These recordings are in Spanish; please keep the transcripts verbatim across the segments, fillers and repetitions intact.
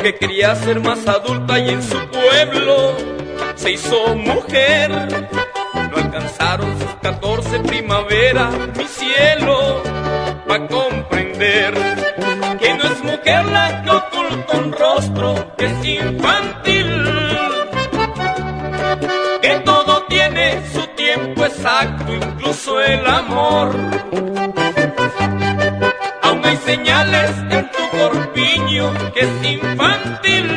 que quería ser más adulta y en su pueblo se hizo mujer. No alcanzaron sus catorce primavera, mi cielo, pa' comprender que no es mujer la que oculta un rostro que es infantil, que todo tiene su tiempo exacto, incluso el amor. Aún hay señales en tu corpiño que es infantil,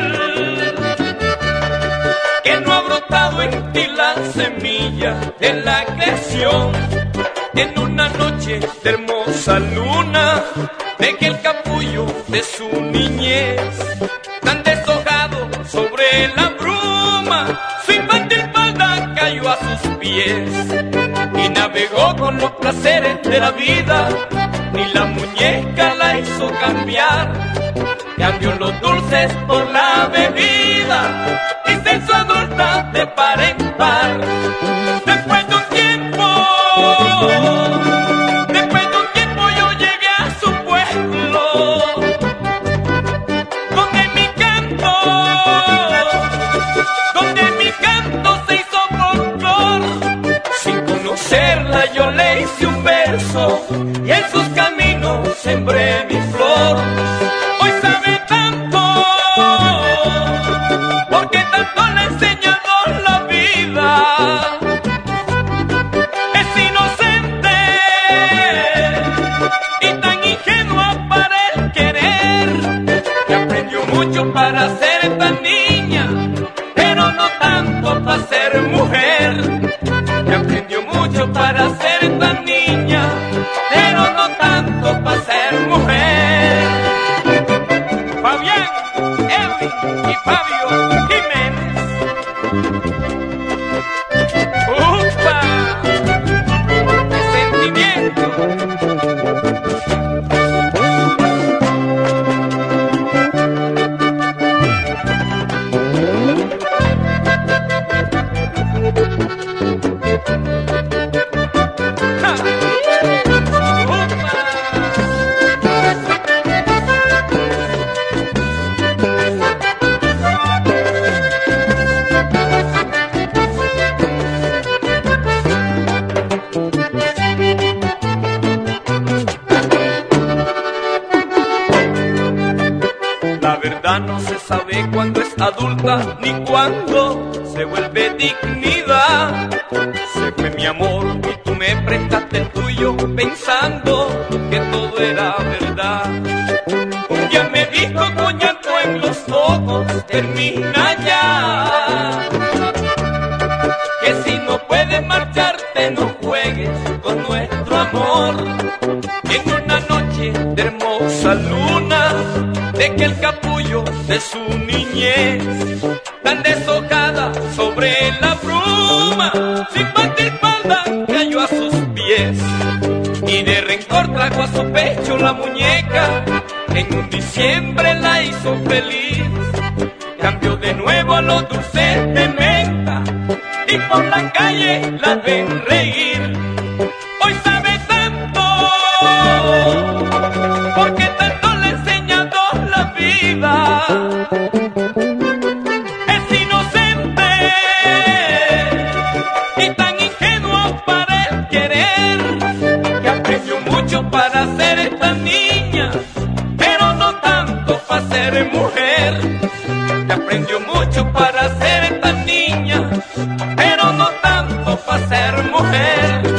que no ha brotado en ti la semilla de la creación. En una noche de hermosa luna, dejé el capullo de su niñez, tan deshojado sobre la bruma, su infantil falda cayó a sus pies, y navegó con los placeres de la vida, ni la muñeca la hizo cambiar, cambió los dulces por la bebida, y se hizo adulta de par en par. Después de un tiempo, después de un tiempo yo llegué a su pueblo, donde mi canto, donde mi canto se hizo folclor. Sin conocerla yo le hice un verso, y en sus caminos sembré mi flor. Hoy sabe tanto, porque tanto le ha enseñado la vida. Es inocente y tan ingenua para el querer, que aprendió mucho para ser tan niña, pero no tanto para ser mujer. Que aprendió mucho para ser tan niña, pero no tanto para ser mujer. Fabián, Edwin y Fabio Jiménez. ¡Upa! ¡Qué sentimiento! La verdad no se sabe cuándo es adulta ni cuándo se vuelve dignidad. Se fue mi amor y tú me prestaste el tuyo pensando que todo era verdad. Un día me dijo con llanto en los ojos, termina ya, que si no puedes marcharte no juegues con nuestro amor. Y en una noche de hermosa luna, dejé el capullo de su niñez, tan deshojada sobre la bruma, su infantil falda cayó a sus pies, y de rencor trajo a su pecho la muñeca. En un diciembre la hizo feliz, cambió de nuevo a los dulces de menta, y por la calle la ven reír. Hoy sabe tanto, porque tanto le ha enseñado la vida. Es inocente y tan ingenua para el querer, que aprendió mucho para ser esta niña, pero no tanto para ser mujer. Que aprendió mucho para ser esta niña, pero no tanto para ser mujer.